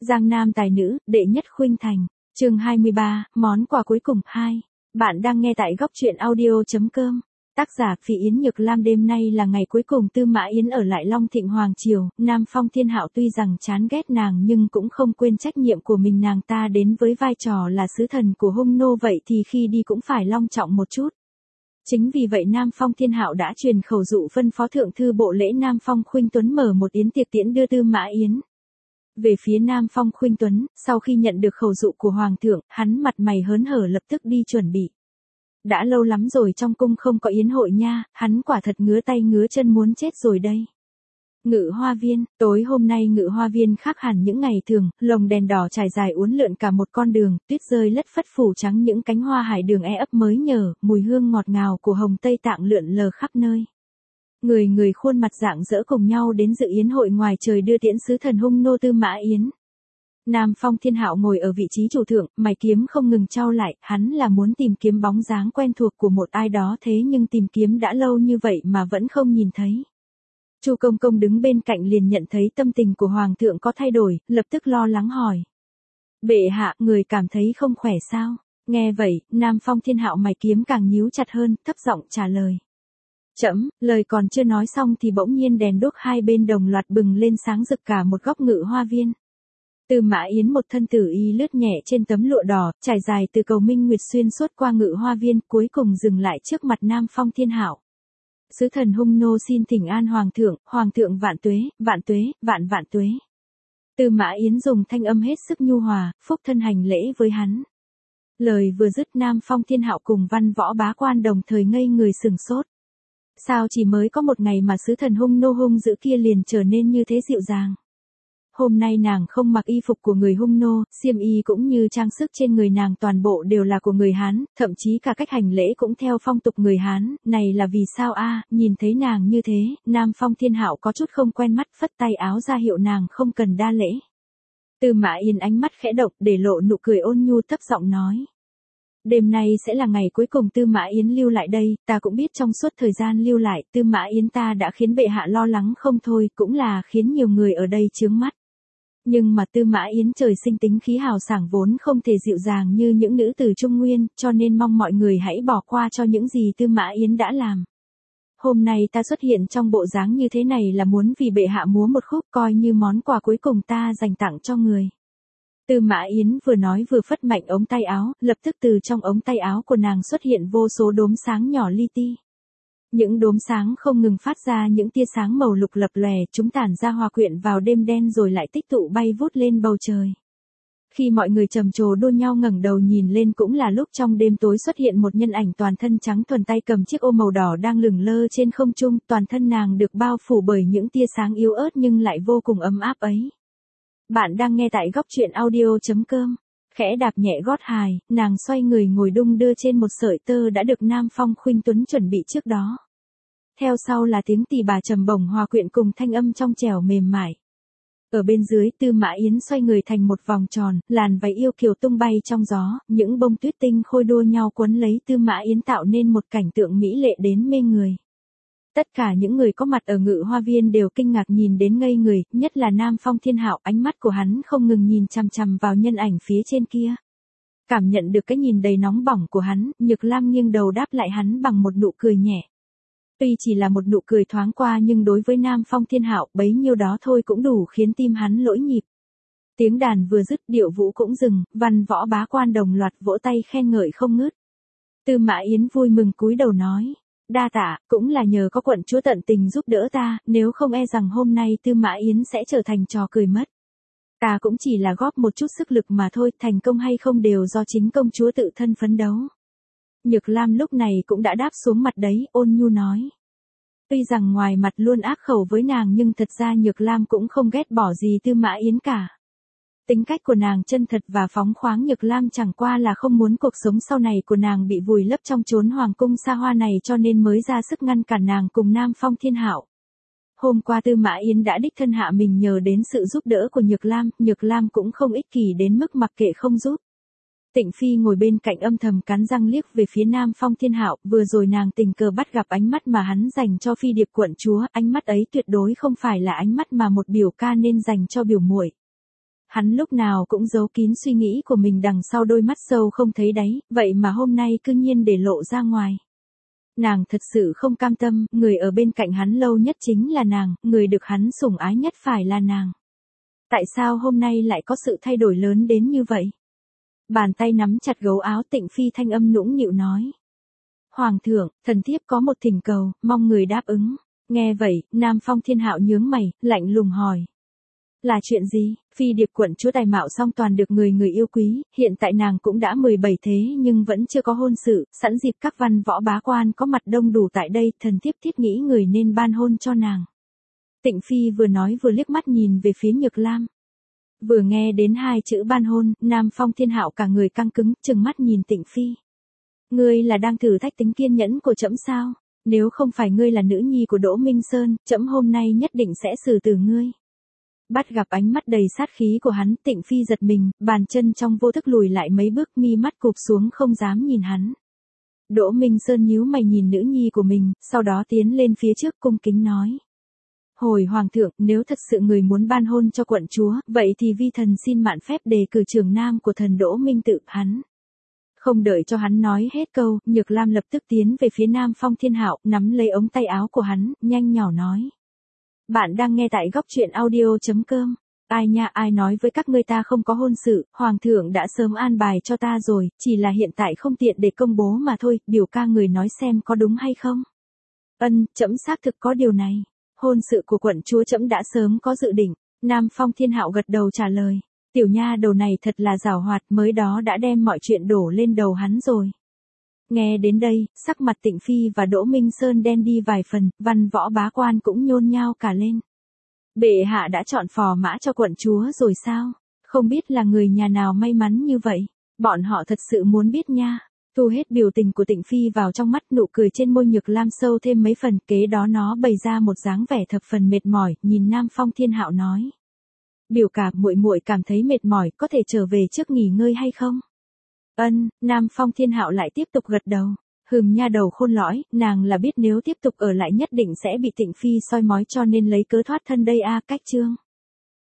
Giang Nam tài nữ, đệ nhất khuynh thành. Chương 23, món quà cuối cùng 2. Bạn đang nghe tại góc truyện audio.com. Tác giả Phỉ Yến Nhược Lam. Đêm nay là ngày cuối cùng Tư Mã Yến ở lại Long Thịnh Hoàng Triều. Nam Phong Thiên Hạo tuy rằng chán ghét nàng nhưng cũng không quên trách nhiệm của mình. Nàng ta đến với vai trò là sứ thần của hung nô, vậy thì khi đi cũng phải long trọng một chút. Chính vì vậy Nam Phong Thiên Hạo đã truyền khẩu dụ phân phó thượng thư bộ lễ Nam Phong Khuynh Tuấn mở một yến tiệc tiễn đưa Tư Mã Yến. Về phía Nam Phong Khuynh Tuấn, sau khi nhận được khẩu dụ của Hoàng thượng, hắn mặt mày hớn hở lập tức đi chuẩn bị. Đã lâu lắm rồi trong cung không có yến hội nha, hắn quả thật ngứa tay ngứa chân muốn chết rồi đây. Ngự Hoa Viên, tối hôm nay Ngự Hoa Viên khác hẳn những ngày thường, lồng đèn đỏ trải dài uốn lượn cả một con đường, tuyết rơi lất phất phủ trắng những cánh hoa hải đường ấp mới nhờ, mùi hương ngọt ngào của hồng Tây Tạng lượn lờ khắp nơi. Người khuôn mặt rạng rỡ cùng nhau đến dự yến hội ngoài trời đưa tiễn sứ thần hung nô Tư Mã Yến. Nam Phong Thiên Hạo ngồi ở vị trí chủ thượng, mày kiếm không ngừng chau lại, hắn là muốn tìm kiếm bóng dáng quen thuộc của một ai đó, thế nhưng tìm kiếm đã lâu như vậy mà vẫn không nhìn thấy. Chu Công Công đứng bên cạnh liền nhận thấy tâm tình của Hoàng thượng có thay đổi, lập tức lo lắng hỏi. Bệ hạ, người cảm thấy không khỏe sao? Nghe vậy, Nam Phong Thiên Hạo mày kiếm càng nhíu chặt hơn, thấp giọng trả lời. Chậm, lời còn chưa nói xong thì bỗng nhiên đèn đuốc hai bên đồng loạt bừng lên sáng rực cả một góc Ngự Hoa Viên. Tư Mã Yến một thân tử y lướt nhẹ trên tấm lụa đỏ, trải dài từ cầu Minh Nguyệt xuyên suốt qua Ngự Hoa Viên, cuối cùng dừng lại trước mặt Nam Phong Thiên Hạo. Sứ thần hung nô xin thỉnh an Hoàng thượng vạn tuế, vạn tuế. Tư Mã Yến dùng thanh âm hết sức nhu hòa, phúc thân hành lễ với hắn. Lời vừa dứt Nam Phong Thiên Hạo cùng văn võ bá quan đồng thời ngây người sừng sốt. Sao chỉ mới có một ngày mà sứ thần hung nô hung dữ kia liền trở nên như thế dịu dàng. Hôm nay nàng không mặc y phục của người hung nô, xiêm y cũng như trang sức trên người nàng toàn bộ đều là của người Hán, thậm chí cả cách hành lễ cũng theo phong tục người Hán, này là vì sao a? Nhìn thấy nàng như thế, Nam Phong Thiên Hạo có chút không quen mắt, phất tay áo ra hiệu nàng không cần đa lễ. Tư Mã Yến ánh mắt khẽ động, để lộ nụ cười ôn nhu, thấp giọng nói. Đêm nay sẽ là ngày cuối cùng Tư Mã Yến lưu lại đây, ta cũng biết trong suốt thời gian lưu lại, Tư Mã Yến ta đã khiến bệ hạ lo lắng không thôi, cũng là khiến nhiều người ở đây chướng mắt. Nhưng mà Tư Mã Yến trời sinh tính khí hào sảng vốn không thể dịu dàng như những nữ tử Trung Nguyên, cho nên mong mọi người hãy bỏ qua cho những gì Tư Mã Yến đã làm. Hôm nay ta xuất hiện trong bộ dáng như thế này là muốn vì bệ hạ múa một khúc, coi như món quà cuối cùng ta dành tặng cho người. Tư Mã Yến vừa nói vừa phất mạnh ống tay áo, lập tức từ trong ống tay áo của nàng xuất hiện vô số đốm sáng nhỏ li ti. Những đốm sáng không ngừng phát ra những tia sáng màu lục lập lòe, chúng tản ra hòa quyện vào đêm đen rồi lại tích tụ bay vút lên bầu trời. Khi mọi người trầm trồ đua nhau ngẩng đầu nhìn lên cũng là lúc trong đêm tối xuất hiện một nhân ảnh toàn thân trắng thuần, tay cầm chiếc ô màu đỏ đang lửng lơ trên không trung, toàn thân nàng được bao phủ bởi những tia sáng yếu ớt nhưng lại vô cùng ấm áp ấy. Bạn đang nghe tại góc truyện audio.com. Khẽ đạp nhẹ gót hài, nàng xoay người ngồi đung đưa trên một sợi tơ đã được Nam Phong Khuynh Tuấn chuẩn bị trước đó. Theo sau là tiếng tỳ bà trầm bổng hòa quyện cùng thanh âm trong trẻo mềm mại. Ở bên dưới Tư Mã Yến xoay người thành một vòng tròn, làn váy yêu kiều tung bay trong gió, những bông tuyết tinh khôi đua nhau quấn lấy Tư Mã Yến tạo nên một cảnh tượng mỹ lệ đến mê người. Tất cả những người có mặt ở Ngự Hoa Viên đều kinh ngạc nhìn đến ngây người, nhất là Nam Phong Thiên Hạo, ánh mắt của hắn không ngừng nhìn chằm chằm vào nhân ảnh phía trên kia. Cảm nhận được cái nhìn đầy nóng bỏng của hắn, Nhược Lam nghiêng đầu đáp lại hắn bằng một nụ cười nhẹ. Tuy chỉ là một nụ cười thoáng qua nhưng đối với Nam Phong Thiên Hạo bấy nhiêu đó thôi cũng đủ khiến tim hắn lỗi nhịp. Tiếng đàn vừa dứt điệu vũ cũng dừng, văn võ bá quan đồng loạt vỗ tay khen ngợi không ngớt. Tư Mã Yến vui mừng cúi đầu nói. Đa tạ, cũng là nhờ có quận chúa tận tình giúp đỡ ta, nếu không e rằng hôm nay Tư Mã Yến sẽ trở thành trò cười mất. Ta cũng chỉ là góp một chút sức lực mà thôi, thành công hay không đều do chính công chúa tự thân phấn đấu. Nhược Lam lúc này cũng đã đáp xuống mặt đấy, ôn nhu nói. Tuy rằng ngoài mặt luôn ác khẩu với nàng nhưng thật ra Nhược Lam cũng không ghét bỏ gì Tư Mã Yến cả. Tính cách của nàng chân thật và phóng khoáng, Nhược Lam chẳng qua là không muốn cuộc sống sau này của nàng bị vùi lấp trong chốn hoàng cung xa hoa này cho nên mới ra sức ngăn cản nàng cùng Nam Phong Thiên Hạo. Hôm qua Tư Mã Yến đã đích thân hạ mình nhờ đến sự giúp đỡ của Nhược Lam cũng không ích kỷ đến mức mặc kệ không giúp. Tịnh Phi ngồi bên cạnh âm thầm cắn răng liếc về phía Nam Phong Thiên Hạo, vừa rồi nàng tình cờ bắt gặp ánh mắt mà hắn dành cho Phi Điệp quận chúa, ánh mắt ấy tuyệt đối không phải là ánh mắt mà một biểu ca nên dành cho biểu muội. Hắn lúc nào cũng giấu kín suy nghĩ của mình đằng sau đôi mắt sâu không thấy đáy, vậy mà hôm nay cư nhiên để lộ ra ngoài. Nàng thật sự không cam tâm, người ở bên cạnh hắn lâu nhất chính là nàng, người được hắn sủng ái nhất phải là nàng. Tại sao hôm nay lại có sự thay đổi lớn đến như vậy? Bàn tay nắm chặt gấu áo Tịnh Phi thanh âm nũng nịu nói. Hoàng thượng, thần thiếp có một thỉnh cầu, mong người đáp ứng. Nghe vậy, Nam Phong Thiên Hạo nhướng mày, lạnh lùng hỏi. Là chuyện gì? Phi điệp quận chúa tài mạo song toàn được người yêu quý, hiện tại nàng cũng đã 17 thế nhưng vẫn chưa có hôn sự, sẵn dịp các văn võ bá quan có mặt đông đủ tại đây, thần thiếp thiết nghĩ người nên ban hôn cho nàng. Tịnh Phi vừa nói vừa liếc mắt nhìn về phía Nhược Lam. Vừa nghe đến hai chữ ban hôn, Nam Phong Thiên Hạo cả người căng cứng, trừng mắt nhìn Tịnh Phi. Ngươi là đang thử thách tính kiên nhẫn của trẫm sao? Nếu không phải ngươi là nữ nhi của Đỗ Minh Sơn, trẫm hôm nay nhất định sẽ xử tử ngươi. Bắt gặp ánh mắt đầy sát khí của hắn, Tịnh Phi giật mình, bàn chân trong vô thức lùi lại mấy bước, mi mắt cụp xuống không dám nhìn hắn. Đỗ Minh Sơn nhíu mày nhìn nữ nhi của mình, sau đó tiến lên phía trước cung kính nói. Hồi hoàng thượng, nếu thật sự người muốn ban hôn cho quận chúa, vậy thì vi thần xin mạn phép đề cử trưởng nam của thần Đỗ Minh tự hắn. Không đợi cho hắn nói hết câu, Nhược Lam lập tức tiến về phía Nam Phong Thiên Hạo, nắm lấy ống tay áo của hắn, nhanh nhỏ nói. Bạn đang nghe tại góc truyện audio.com. Ai nha, ai nói với các ngươi ta không có hôn sự, hoàng thượng đã sớm an bài cho ta rồi, chỉ là hiện tại không tiện để công bố mà thôi, biểu ca người nói xem có đúng hay không. Trẫm xác thực có điều này. Hôn sự của quận chúa trẫm đã sớm có dự định. Nam Phong Thiên Hạo gật đầu trả lời. Tiểu nha đầu này thật là giàu hoạt, mới đó đã đem mọi chuyện đổ lên đầu hắn rồi. Nghe đến đây, sắc mặt Tịnh Phi và Đỗ Minh Sơn đen đi vài phần, văn võ bá quan cũng nhôn nhao cả lên. Bệ hạ đã chọn phò mã cho quận chúa rồi sao? Không biết là người nhà nào may mắn như vậy? Bọn họ thật sự muốn biết nha. Thu hết biểu tình của Tịnh Phi vào trong mắt, nụ cười trên môi Nhược Lam sâu thêm mấy phần, kế đó nó bày ra một dáng vẻ thập phần mệt mỏi, nhìn Nam Phong Thiên Hạo nói. Biểu ca, muội muội cảm thấy mệt mỏi, có thể trở về trước nghỉ ngơi hay không? Nam Phong Thiên Hạo lại tiếp tục gật đầu. Nha đầu khôn lõi, nàng là biết nếu tiếp tục ở lại nhất định sẽ bị Tịnh Phi soi mói cho nên lấy cớ thoát thân đây a. Cách chương